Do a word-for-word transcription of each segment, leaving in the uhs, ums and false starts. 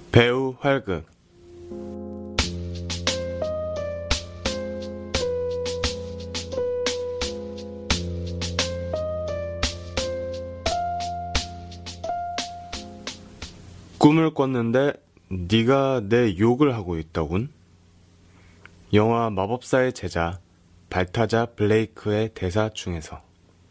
배우 활극. 꿈을 꿨는데 네가 내 욕을 하고 있더군. 영화 마법사의 제자 발타자 블레이크의 대사 중에서.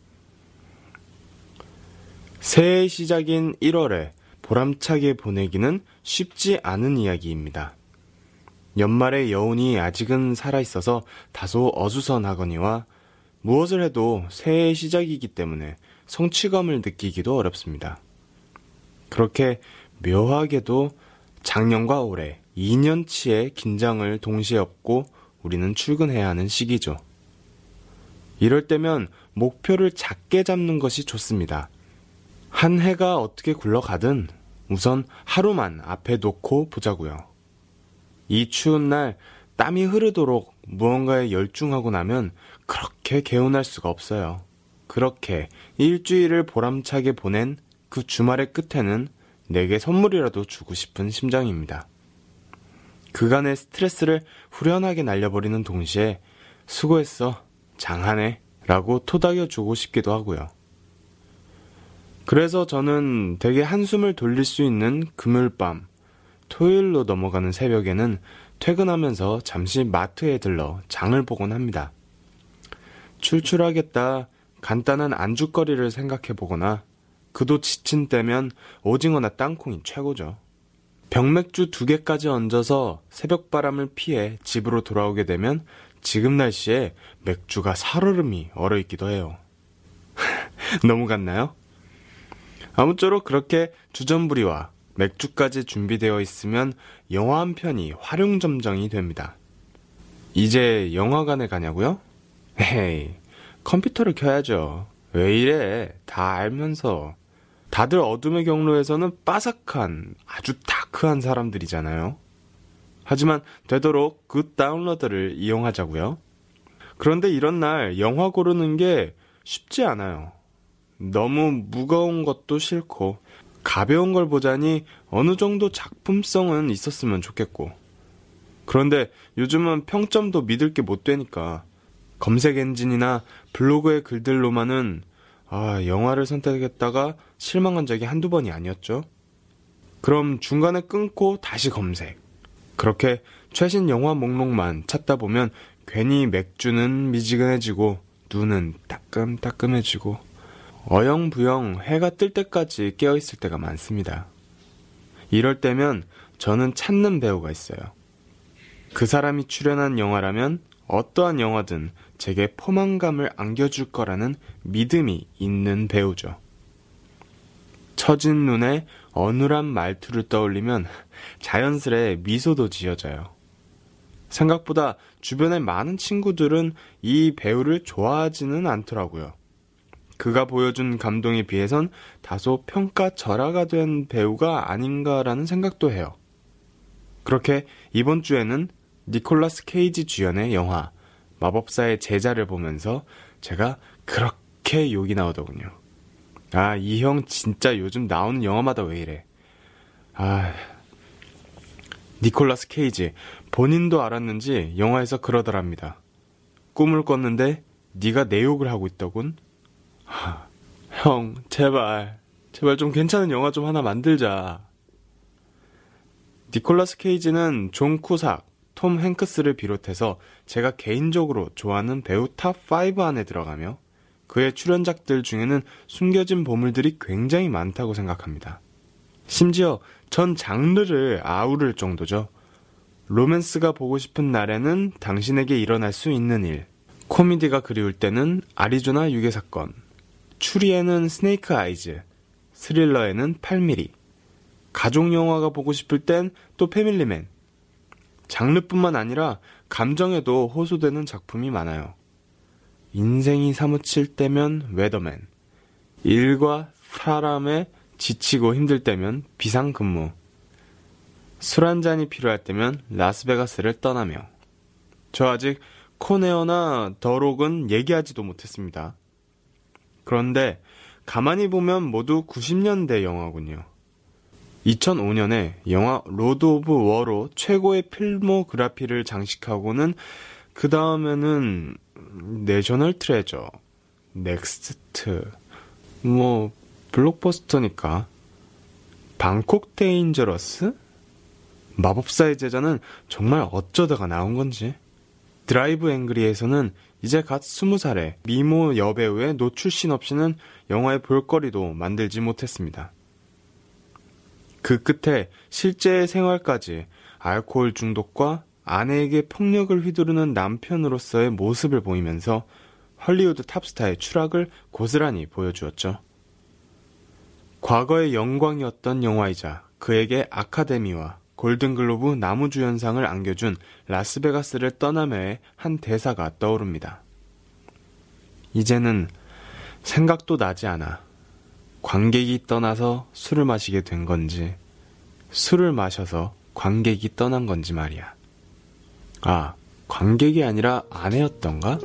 새해의 시작인 일월에 보람차게 보내기는 쉽지 않은 이야기입니다. 연말의 여운이 아직은 살아있어서 다소 어수선하거니와 무엇을 해도 새해의 시작이기 때문에 성취감을 느끼기도 어렵습니다. 그렇게 묘하게도 작년과 올해 이 년치의 긴장을 동시에 업고 우리는 출근해야 하는 시기죠. 이럴 때면 목표를 작게 잡는 것이 좋습니다. 한 해가 어떻게 굴러가든 우선 하루만 앞에 놓고 보자고요. 이 추운 날 땀이 흐르도록 무언가에 열중하고 나면 그렇게 개운할 수가 없어요. 그렇게 일주일을 보람차게 보낸 그 주말의 끝에는 내게 선물이라도 주고 싶은 심정입니다. 그간의 스트레스를 후련하게 날려버리는 동시에 수고했어, 장하네 라고 토닥여주고 싶기도 하고요. 그래서 저는 되게 한숨을 돌릴 수 있는 금요일 밤, 토요일로 넘어가는 새벽에는 퇴근하면서 잠시 마트에 들러 장을 보곤 합니다. 출출하겠다 간단한 안주거리를 생각해보거나 그도 지친 때면 오징어나 땅콩이 최고죠. 병맥주 두 개까지 얹어서 새벽바람을 피해 집으로 돌아오게 되면 지금 날씨에 맥주가 살얼음이 얼어있기도 해요. 너무 같나요? 아무쪼록 그렇게 주전부리와 맥주까지 준비되어 있으면 영화 한 편이 활용점정이 됩니다. 이제 영화관에 가냐고요? 에이, 컴퓨터를 켜야죠. 왜 이래? 다 알면서. 다들 어둠의 경로에서는 빠삭한, 아주 다크한 사람들이잖아요. 하지만 되도록 그 다운로드를 이용하자고요. 그런데 이런 날 영화 고르는 게 쉽지 않아요. 너무 무거운 것도 싫고 가벼운 걸 보자니 어느 정도 작품성은 있었으면 좋겠고. 그런데 요즘은 평점도 믿을 게 못 되니까 검색 엔진이나 블로그의 글들로만은 아, 영화를 선택했다가 실망한 적이 한두 번이 아니었죠. 그럼 중간에 끊고 다시 검색. 그렇게 최신 영화 목록만 찾다 보면 괜히 맥주는 미지근해지고 눈은 따끔따끔해지고 어영부영 해가 뜰 때까지 깨어있을 때가 많습니다. 이럴 때면 저는 찾는 배우가 있어요. 그 사람이 출연한 영화라면 어떠한 영화든 제게 포만감을 안겨줄 거라는 믿음이 있는 배우죠. 처진 눈에 어눌한 말투를 떠올리면 자연스레 미소도 지어져요. 생각보다 주변의 많은 친구들은 이 배우를 좋아하지는 않더라고요. 그가 보여준 감동에 비해선 다소 평가절하가 된 배우가 아닌가라는 생각도 해요. 그렇게 이번 주에는 니콜라스 케이지 주연의 영화 마법사의 제자를 보면서 제가 그렇게 욕이 나오더군요. 아, 이 형 진짜 요즘 나오는 영화마다 왜 이래. 아, 니콜라스 케이지 본인도 알았는지 영화에서 그러더랍니다. 꿈을 꿨는데 네가 내 욕을 하고 있더군. 하, 형 제발 제발 좀 괜찮은 영화 좀 하나 만들자. 니콜라스 케이지는 존 쿠삭, 톰 행크스를 비롯해서 제가 개인적으로 좋아하는 배우 탑 오 안에 들어가며 그의 출연작들 중에는 숨겨진 보물들이 굉장히 많다고 생각합니다. 심지어 전 장르를 아우를 정도죠. 로맨스가 보고 싶은 날에는 당신에게 일어날 수 있는 일, 코미디가 그리울 때는 아리조나 유괴사건, 추리에는 스네이크 아이즈, 스릴러에는 팔 밀리미터, 가족영화가 보고 싶을 땐 또 패밀리맨. 장르뿐만 아니라 감정에도 호소되는 작품이 많아요. 인생이 사무칠 때면 웨더맨, 일과 사람에 지치고 힘들 때면 비상근무, 술 한잔이 필요할 때면 라스베가스를 떠나며. 저 아직 코네어나 더록은 얘기하지도 못했습니다. 그런데 가만히 보면 모두 구십 년대 영화군요. 이천오 년에 영화 로드 오브 워로 최고의 필모그래피를 장식하고는 그 다음에는 내셔널 트레저, 넥스트, 뭐 블록버스터니까 방콕 데인저러스? 마법사의 제자는 정말 어쩌다가 나온 건지. 드라이브 앵그리에서는 이제 갓 스무 살의 미모 여배우의 노출씬 없이는 영화의 볼거리도 만들지 못했습니다. 그 끝에 실제 생활까지 알코올 중독과 아내에게 폭력을 휘두르는 남편으로서의 모습을 보이면서 헐리우드 탑스타의 추락을 고스란히 보여주었죠. 과거의 영광이었던 영화이자 그에게 아카데미와 골든글로브 나무주연상을 안겨준 라스베가스를 떠나며의 한 대사가 떠오릅니다. 이제는 생각도 나지 않아. 관객이 떠나서 술을 마시게 된 건지, 술을 마셔서 관객이 떠난 건지 말이야. 아, 관객이 아니라 아내였던가?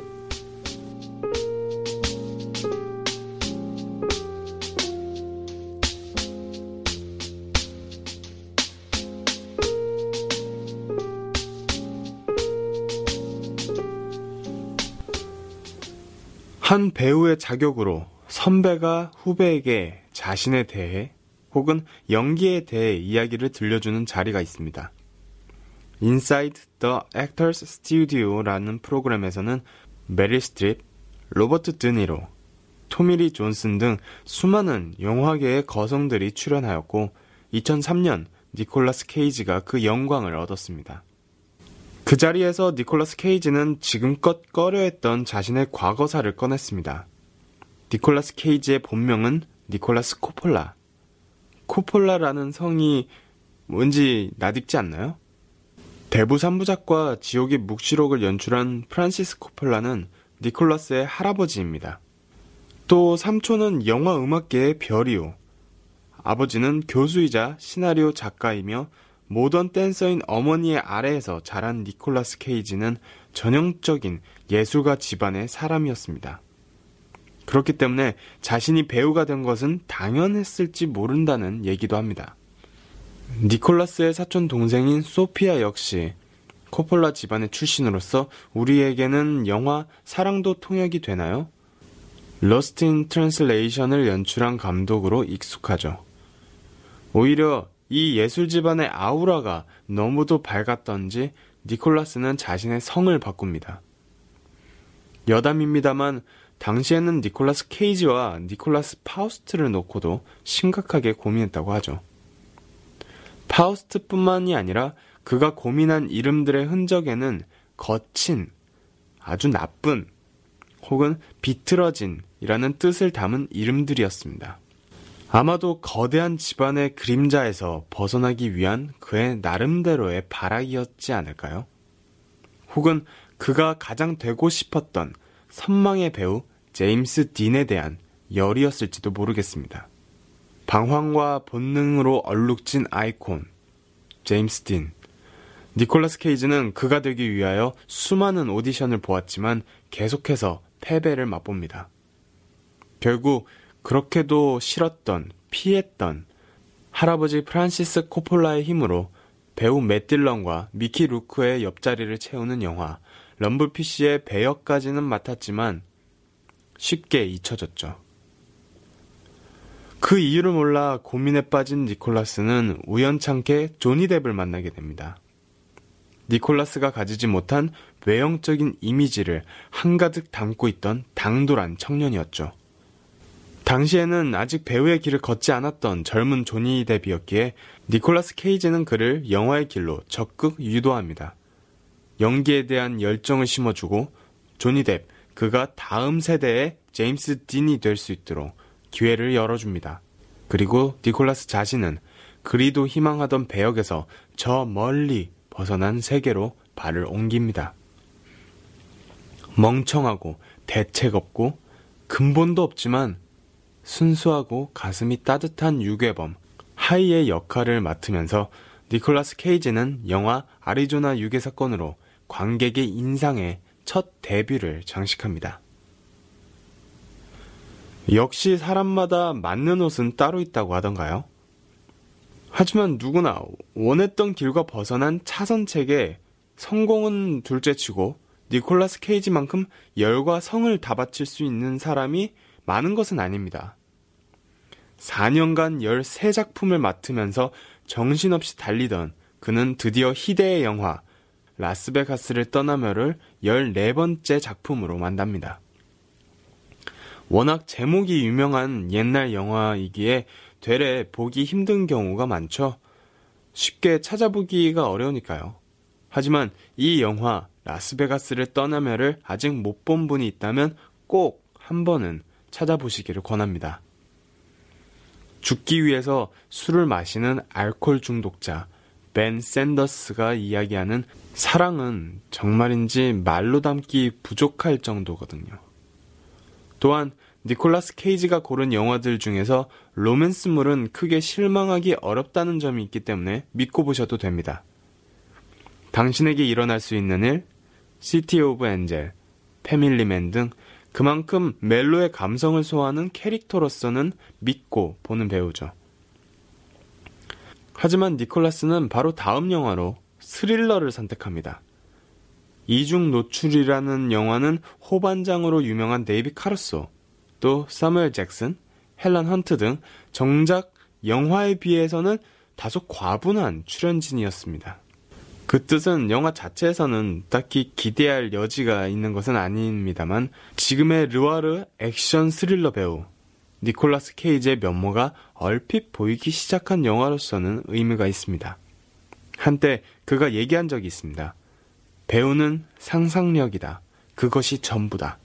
한 배우의 자격으로 선배가 후배에게 자신에 대해 혹은 연기에 대해 이야기를 들려주는 자리가 있습니다. Inside the Actors Studio라는 프로그램에서는 메릴 스트립, 로버트 드니로, 토미 리 존슨 등 수많은 영화계의 거성들이 출연하였고 이천삼 년 니콜라스 케이지가 그 영광을 얻었습니다. 그 자리에서 니콜라스 케이지는 지금껏 꺼려했던 자신의 과거사를 꺼냈습니다. 니콜라스 케이지의 본명은 니콜라스 코폴라. 코폴라라는 성이 뭔지 낯익지 않나요? 대부 삼 부작과 지옥의 묵시록을 연출한 프란시스 코폴라는 니콜라스의 할아버지입니다. 또 삼촌은 영화 음악계의 별이요. 아버지는 교수이자 시나리오 작가이며 모던 댄서인 어머니의 아래에서 자란 니콜라스 케이지는 전형적인 예술가 집안의 사람이었습니다. 그렇기 때문에 자신이 배우가 된 것은 당연했을지 모른다는 얘기도 합니다. 니콜라스의 사촌 동생인 소피아 역시 코폴라 집안의 출신으로서 우리에게는 영화 사랑도 통역이 되나요? Lost in Translation을 연출한 감독으로 익숙하죠. 오히려 이 예술 집안의 아우라가 너무도 밝았던지 니콜라스는 자신의 성을 바꿉니다. 여담입니다만 당시에는 니콜라스 케이지와 니콜라스 파우스트를 놓고도 심각하게 고민했다고 하죠. 파우스트뿐만이 아니라 그가 고민한 이름들의 흔적에는 거친, 아주 나쁜, 혹은 비틀어진이라는 뜻을 담은 이름들이었습니다. 아마도 거대한 집안의 그림자에서 벗어나기 위한 그의 나름대로의 발악이었지 않을까요? 혹은 그가 가장 되고 싶었던 선망의 배우 제임스 딘에 대한 열이었을지도 모르겠습니다. 방황과 본능으로 얼룩진 아이콘 제임스 딘. 니콜라스 케이지는 그가 되기 위하여 수많은 오디션을 보았지만 계속해서 패배를 맛봅니다. 결국 그렇게도 싫었던, 피했던 할아버지 프란시스 코폴라의 힘으로 배우 맷 딜런과 미키 루크의 옆자리를 채우는 영화 럼블피쉬의 배역까지는 맡았지만 쉽게 잊혀졌죠. 그 이유를 몰라 고민에 빠진 니콜라스는 우연찮게 조니 뎁을 만나게 됩니다. 니콜라스가 가지지 못한 외형적인 이미지를 한가득 담고 있던 당돌한 청년이었죠. 당시에는 아직 배우의 길을 걷지 않았던 젊은 조니 뎁이었기에 니콜라스 케이지는 그를 영화의 길로 적극 유도합니다. 연기에 대한 열정을 심어주고 조니 뎁, 그가 다음 세대의 제임스 딘이 될 수 있도록 기회를 열어줍니다. 그리고 니콜라스 자신은 그리도 희망하던 배역에서 저 멀리 벗어난 세계로 발을 옮깁니다. 멍청하고 대책 없고 근본도 없지만 순수하고 가슴이 따뜻한 유괴범 하이의 역할을 맡으면서 니콜라스 케이지는 영화 아리조나 유괴 사건으로 관객의 인상에 첫 데뷔를 장식합니다. 역시 사람마다 맞는 옷은 따로 있다고 하던가요? 하지만 누구나 원했던 길과 벗어난 차선책에 성공은 둘째치고 니콜라스 케이지만큼 열과 성을 다 바칠 수 있는 사람이 많은 것은 아닙니다. 사 년간 열세 작품을 맡으면서 정신없이 달리던 그는 드디어 희대의 영화 라스베가스를 떠나며를 열네 번째 작품으로 만답니다. 워낙 제목이 유명한 옛날 영화이기에 되레 보기 힘든 경우가 많죠. 쉽게 찾아보기가 어려우니까요. 하지만 이 영화 라스베가스를 떠나며를 아직 못 본 분이 있다면 꼭 한 번은 찾아보시기를 권합니다. 죽기 위해서 술을 마시는 알코올 중독자 벤 샌더스가 이야기하는 사랑은 정말인지 말로 담기 부족할 정도거든요. 또한 니콜라스 케이지가 고른 영화들 중에서 로맨스물은 크게 실망하기 어렵다는 점이 있기 때문에 믿고 보셔도 됩니다. 당신에게 일어날 수 있는 일, 시티 오브 엔젤, 패밀리맨 등 그만큼 멜로의 감성을 소화하는 캐릭터로서는 믿고 보는 배우죠. 하지만 니콜라스는 바로 다음 영화로 스릴러를 선택합니다. 이중 노출이라는 영화는 호반장으로 유명한 데이비 카루소, 또 사무엘 잭슨, 헬런 헌트 등 정작 영화에 비해서는 다소 과분한 출연진이었습니다. 그 뜻은 영화 자체에서는 딱히 기대할 여지가 있는 것은 아닙니다만 지금의 르와르 액션 스릴러 배우 니콜라스 케이지의 면모가 얼핏 보이기 시작한 영화로서는 의미가 있습니다. 한때 그가 얘기한 적이 있습니다. 배우는 상상력이다. 그것이 전부다.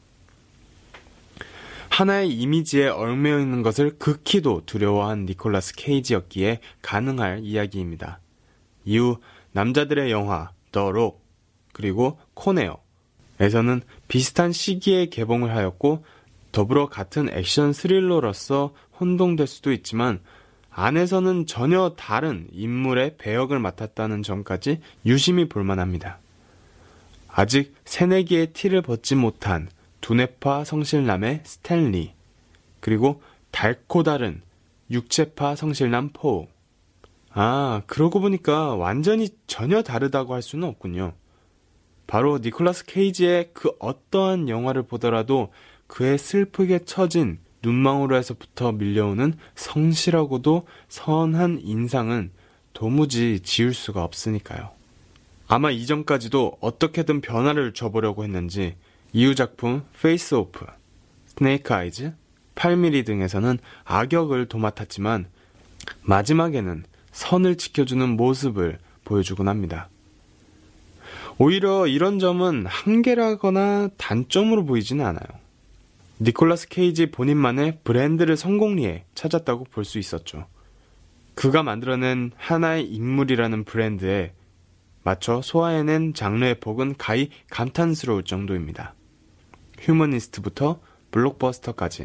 하나의 이미지에 얽매여 있는 것을 극히도 두려워한 니콜라스 케이지였기에 가능할 이야기입니다. 이후 남자들의 영화 더 록 그리고 코네어에서는 비슷한 시기에 개봉을 하였고 더불어 같은 액션 스릴러로서 혼동될 수도 있지만 안에서는 전혀 다른 인물의 배역을 맡았다는 점까지 유심히 볼만합니다. 아직 새내기의 티를 벗지 못한 두뇌파 성실남의 스탠리, 그리고 달코 다른 육체파 성실남 포. 아, 그러고 보니까 완전히 전혀 다르다고 할 수는 없군요. 바로 니콜라스 케이지의 그 어떠한 영화를 보더라도 그의 슬프게 처진 눈망울에서부터 밀려오는 성실하고도 선한 인상은 도무지 지울 수가 없으니까요. 아마 이전까지도 어떻게든 변화를 줘보려고 했는지 이후 작품 페이스 오프, 스네이크 아이즈, 팔 밀리미터 등에서는 악역을 도맡았지만 마지막에는 선을 지켜주는 모습을 보여주곤 합니다. 오히려 이런 점은 한계라거나 단점으로 보이지는 않아요. 니콜라스 케이지 본인만의 브랜드를 성공리에 찾았다고 볼 수 있었죠. 그가 만들어낸 하나의 인물이라는 브랜드에 맞춰 소화해낸 장르의 폭은 가히 감탄스러울 정도입니다. 휴머니스트부터 블록버스터까지.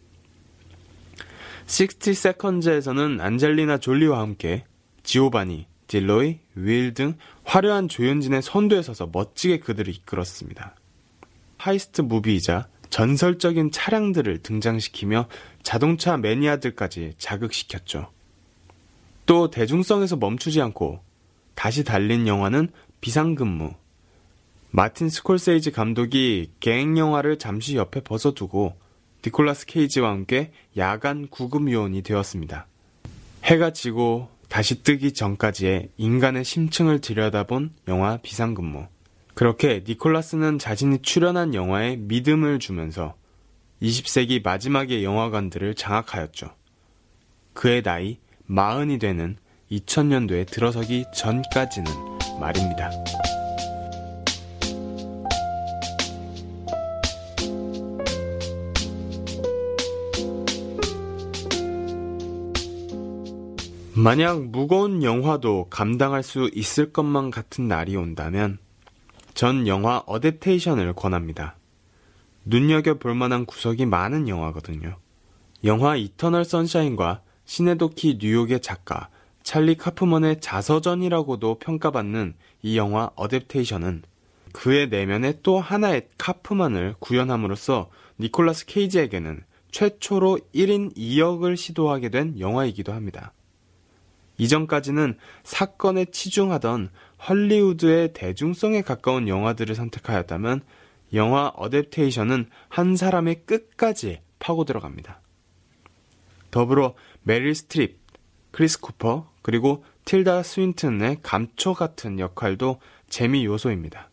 식스티 세컨즈에서는 안젤리나 졸리와 함께 지오바니, 딜로이, 윌 등 화려한 조연진의 선두에 서서 멋지게 그들을 이끌었습니다. 하이스트 무비이자 전설적인 차량들을 등장시키며 자동차 매니아들까지 자극시켰죠. 또 대중성에서 멈추지 않고 다시 달린 영화는 비상근무. 마틴 스콜세이지 감독이 개행 영화를 잠시 옆에 벗어두고 니콜라스 케이지와 함께 야간 구급요원이 되었습니다. 해가 지고 다시 뜨기 전까지의 인간의 심층을 들여다본 영화 비상근무. 그렇게 니콜라스는 자신이 출연한 영화에 믿음을 주면서 이십 세기 마지막의 영화관들을 장악하였죠. 그의 나이 마흔이 되는 이천 년도에 들어서기 전까지는 말입니다. 만약 무거운 영화도 감당할 수 있을 것만 같은 날이 온다면 전 영화 어댑테이션을 권합니다. 눈여겨볼 만한 구석이 많은 영화거든요. 영화 이터널 선샤인과 시네도키 뉴욕의 작가 찰리 카프먼의 자서전이라고도 평가받는 이 영화 어댑테이션은 그의 내면에 또 하나의 카프만을 구현함으로써 니콜라스 케이지에게는 최초로 일 인 이 역을 시도하게 된 영화이기도 합니다. 이전까지는 사건에 치중하던 헐리우드의 대중성에 가까운 영화들을 선택하였다면 영화 어댑테이션은 한 사람의 끝까지 파고 들어갑니다. 더불어 메릴 스트립, 크리스 쿠퍼, 그리고 틸다 스윈튼의 감초 같은 역할도 재미 요소입니다.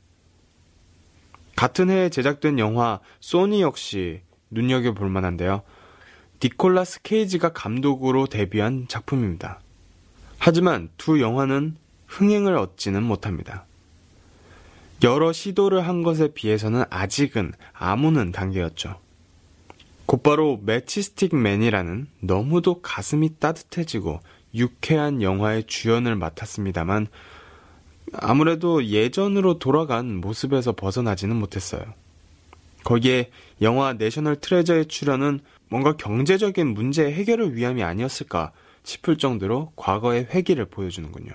같은 해에 제작된 영화 소니 역시 눈여겨볼 만한데요. 니콜라스 케이지가 감독으로 데뷔한 작품입니다. 하지만 두 영화는 흥행을 얻지는 못합니다. 여러 시도를 한 것에 비해서는 아직은 아무는 단계였죠. 곧바로 매치스틱 맨이라는 너무도 가슴이 따뜻해지고 유쾌한 영화의 주연을 맡았습니다만 아무래도 예전으로 돌아간 모습에서 벗어나지는 못했어요. 거기에 영화 내셔널 트레저의 출연은 뭔가 경제적인 문제 해결을 위함이 아니었을까 싶을 정도로 과거의 회기를 보여주는군요.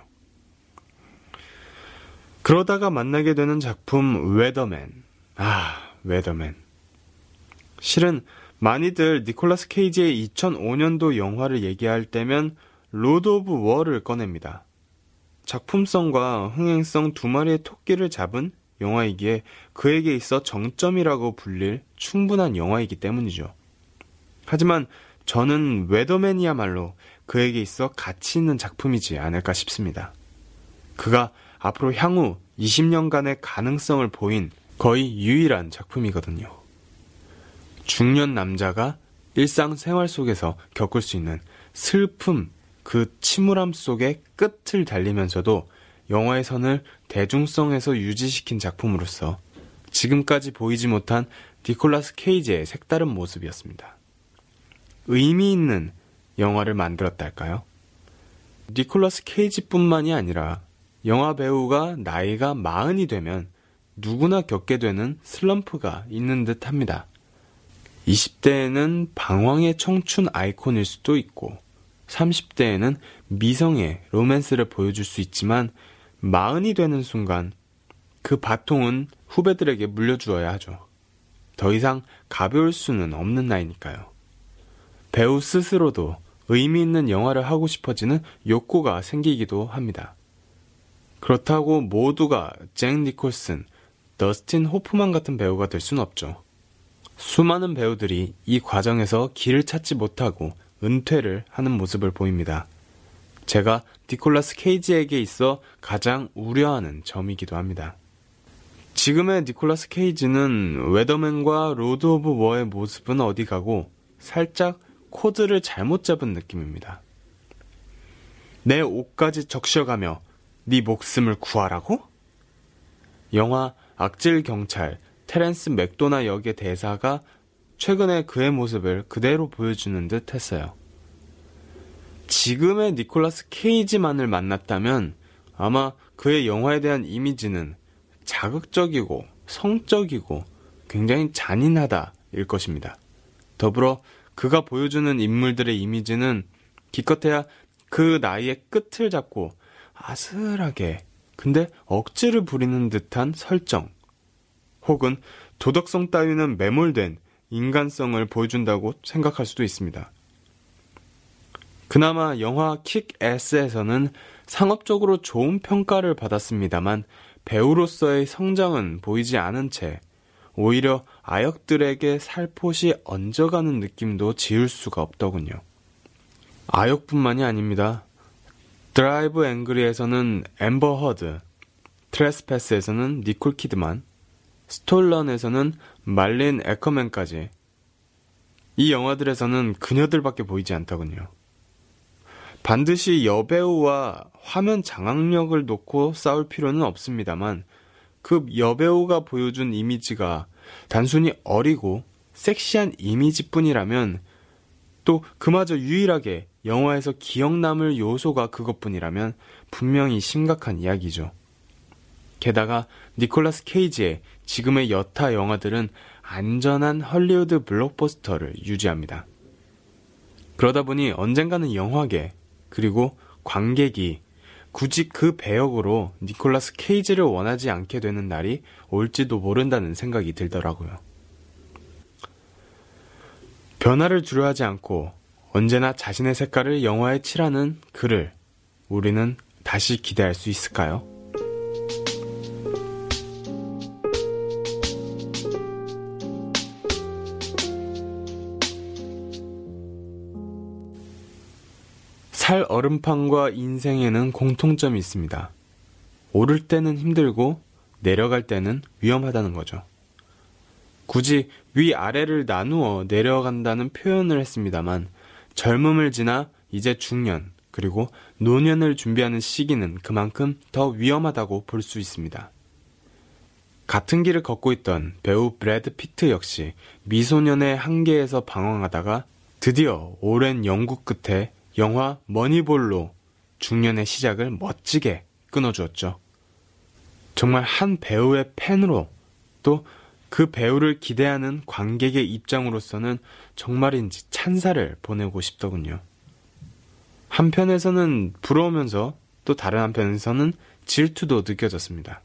그러다가 만나게 되는 작품 웨더맨. 아, 웨더맨. 실은 많이들 니콜라스 케이지의 이천오 년도 영화를 얘기할 때면 로드 오브 워를 꺼냅니다. 작품성과 흥행성 두 마리의 토끼를 잡은 영화이기에 그에게 있어 정점이라고 불릴 충분한 영화이기 때문이죠. 하지만 저는 웨더맨이야말로 그에게 있어 가치 있는 작품이지 않을까 싶습니다. 그가 앞으로 향후 이십 년간의 가능성을 보인 거의 유일한 작품이거든요. 중년 남자가 일상생활 속에서 겪을 수 있는 슬픔, 그 침울함 속의 끝을 달리면서도 영화의 선을 대중성에서 유지시킨 작품으로서 지금까지 보이지 못한 니콜라스 케이지의 색다른 모습이었습니다. 의미 있는 영화를 만들었달까요? 니콜라스 케이지뿐만이 아니라 영화 배우가 나이가 마흔이 되면 누구나 겪게 되는 슬럼프가 있는 듯 합니다. 이십 대에는 방황의 청춘 아이콘일 수도 있고 삼십 대에는 미성의 로맨스를 보여줄 수 있지만 마흔이 되는 순간 그 바통은 후배들에게 물려주어야 하죠. 더 이상 가벼울 수는 없는 나이니까요. 배우 스스로도 의미 있는 영화를 하고 싶어지는 욕구가 생기기도 합니다. 그렇다고 모두가 잭 니콜슨, 더스틴 호프만 같은 배우가 될 수는 없죠. 수많은 배우들이 이 과정에서 길을 찾지 못하고 은퇴를 하는 모습을 보입니다. 제가 니콜라스 케이지에게 있어 가장 우려하는 점이기도 합니다. 지금의 니콜라스 케이지는 웨더맨과 로드 오브 워의 모습은 어디 가고 살짝 코드를 잘못 잡은 느낌입니다. 내 옷까지 적셔가며 네 목숨을 구하라고? 영화 악질 경찰 테렌스 맥도나 역의 대사가 최근에 그의 모습을 그대로 보여주는 듯 했어요. 지금의 니콜라스 케이지만을 만났다면 아마 그의 영화에 대한 이미지는 자극적이고 성적이고 굉장히 잔인하다일 것입니다. 더불어 그가 보여주는 인물들의 이미지는 기껏해야 그 나이의 끝을 잡고 아슬하게 근데 억지를 부리는 듯한 설정 혹은 도덕성 따위는 매몰된 인간성을 보여준다고 생각할 수도 있습니다. 그나마 영화 킥애스에서는 상업적으로 좋은 평가를 받았습니다만 배우로서의 성장은 보이지 않은 채 오히려 아역들에게 살포시 얹어가는 느낌도 지울 수가 없더군요. 아역뿐만이 아닙니다. 드라이브 앵그리에서는 앰버 허드, 트레스패스에서는 니콜 키드만, 스톨런에서는 말린 애커맨까지 이 영화들에서는 그녀들밖에 보이지 않더군요. 반드시 여배우와 화면 장악력을 놓고 싸울 필요는 없습니다만 그 여배우가 보여준 이미지가 단순히 어리고 섹시한 이미지뿐이라면 또 그마저 유일하게 영화에서 기억 남을 요소가 그것뿐이라면 분명히 심각한 이야기죠. 게다가 니콜라스 케이지의 지금의 여타 영화들은 안전한 헐리우드 블록버스터를 유지합니다. 그러다 보니 언젠가는 영화계 그리고 관객이 굳이 그 배역으로 니콜라스 케이지를 원하지 않게 되는 날이 올지도 모른다는 생각이 들더라고요. 변화를 두려워하지 않고 언제나 자신의 색깔을 영화에 칠하는 그를 우리는 다시 기대할 수 있을까요? 살 얼음판과 인생에는 공통점이 있습니다. 오를 때는 힘들고 내려갈 때는 위험하다는 거죠. 굳이 위아래를 나누어 내려간다는 표현을 했습니다만 젊음을 지나 이제 중년 그리고 노년을 준비하는 시기는 그만큼 더 위험하다고 볼 수 있습니다. 같은 길을 걷고 있던 배우 브래드 피트 역시 미소년의 한계에서 방황하다가 드디어 오랜 연구 끝에 영화 머니볼로 중년의 시작을 멋지게 끊어주었죠. 정말 한 배우의 팬으로 또 그 배우를 기대하는 관객의 입장으로서는 정말인지 찬사를 보내고 싶더군요. 한편에서는 부러우면서 또 다른 한편에서는 질투도 느껴졌습니다.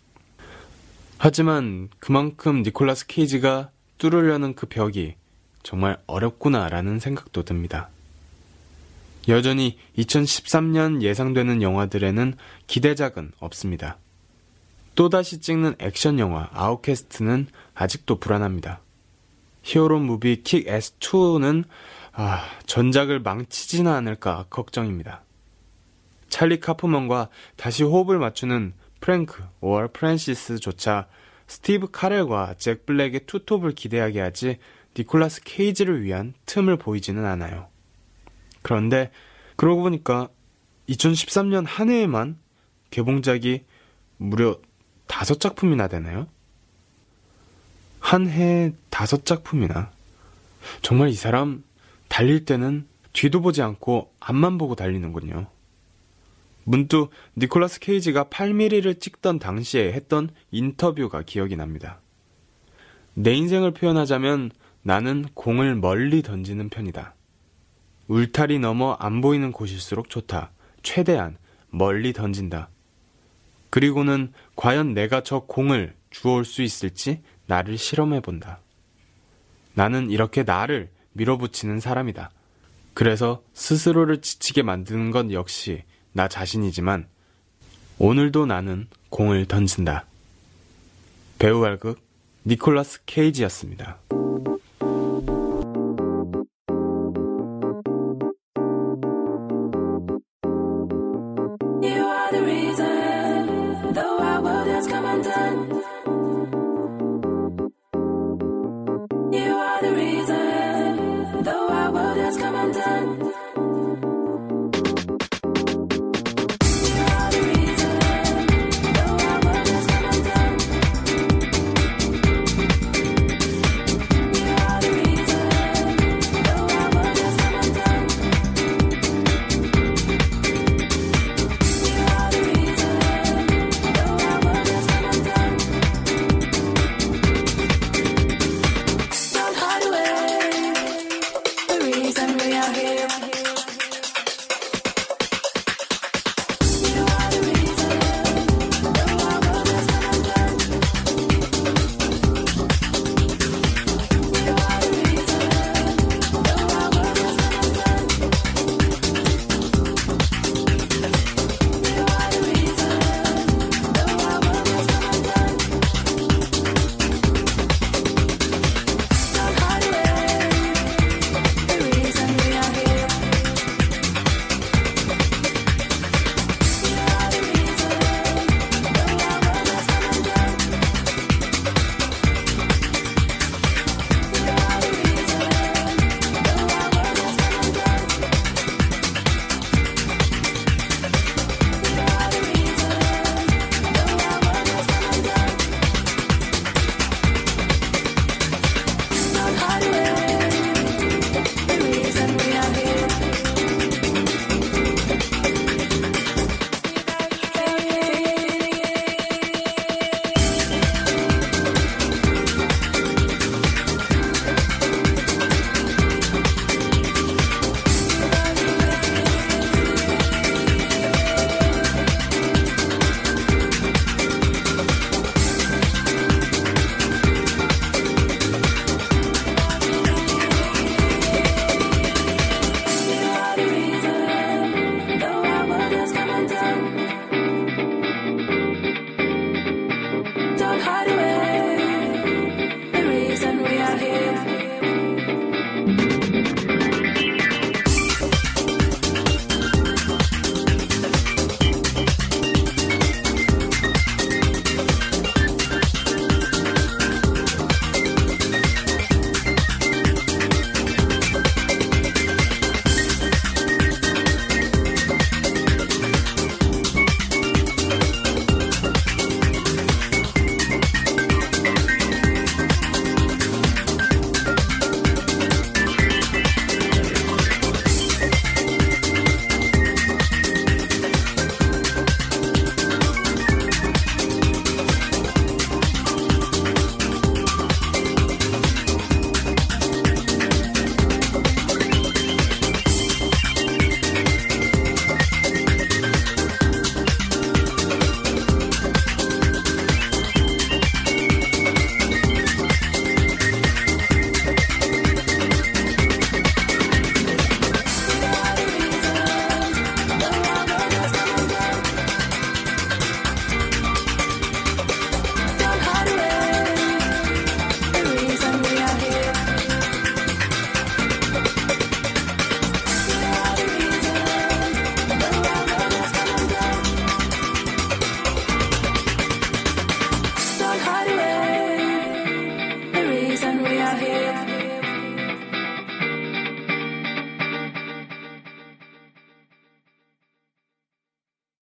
하지만 그만큼 니콜라스 케이지가 뚫으려는 그 벽이 정말 어렵구나라는 생각도 듭니다. 여전히 이천십삼 년 예상되는 영화들에는 기대작은 없습니다. 또다시 찍는 액션 영화 아웃캐스트는 아직도 불안합니다. 히어로 무비 킥-애스 투는 아, 전작을 망치지는 않을까 걱정입니다. 찰리 카프먼과 다시 호흡을 맞추는 프랭크 오어 프랜시스조차 스티브 카렐과 잭 블랙의 투톱을 기대하게 하지 니콜라스 케이지를 위한 틈을 보이지는 않아요. 그런데 그러고 보니까 이천십삼 년 한 해에만 개봉작이 무려 다섯 작품이나 되나요? 한 해에 다섯 작품이나. 정말 이 사람 달릴 때는 뒤도 보지 않고 앞만 보고 달리는군요. 문득 니콜라스 케이지가 팔 밀리미터를 찍던 당시에 했던 인터뷰가 기억이 납니다. 내 인생을 표현하자면 나는 공을 멀리 던지는 편이다. 울타리 넘어 안 보이는 곳일수록 좋다. 최대한 멀리 던진다. 그리고는 과연 내가 저 공을 주워올 수 있을지 나를 실험해본다. 나는 이렇게 나를 밀어붙이는 사람이다. 그래서 스스로를 지치게 만드는 것 역시 나 자신이지만 오늘도 나는 공을 던진다. 배우 활극 니콜라스 케이지였습니다.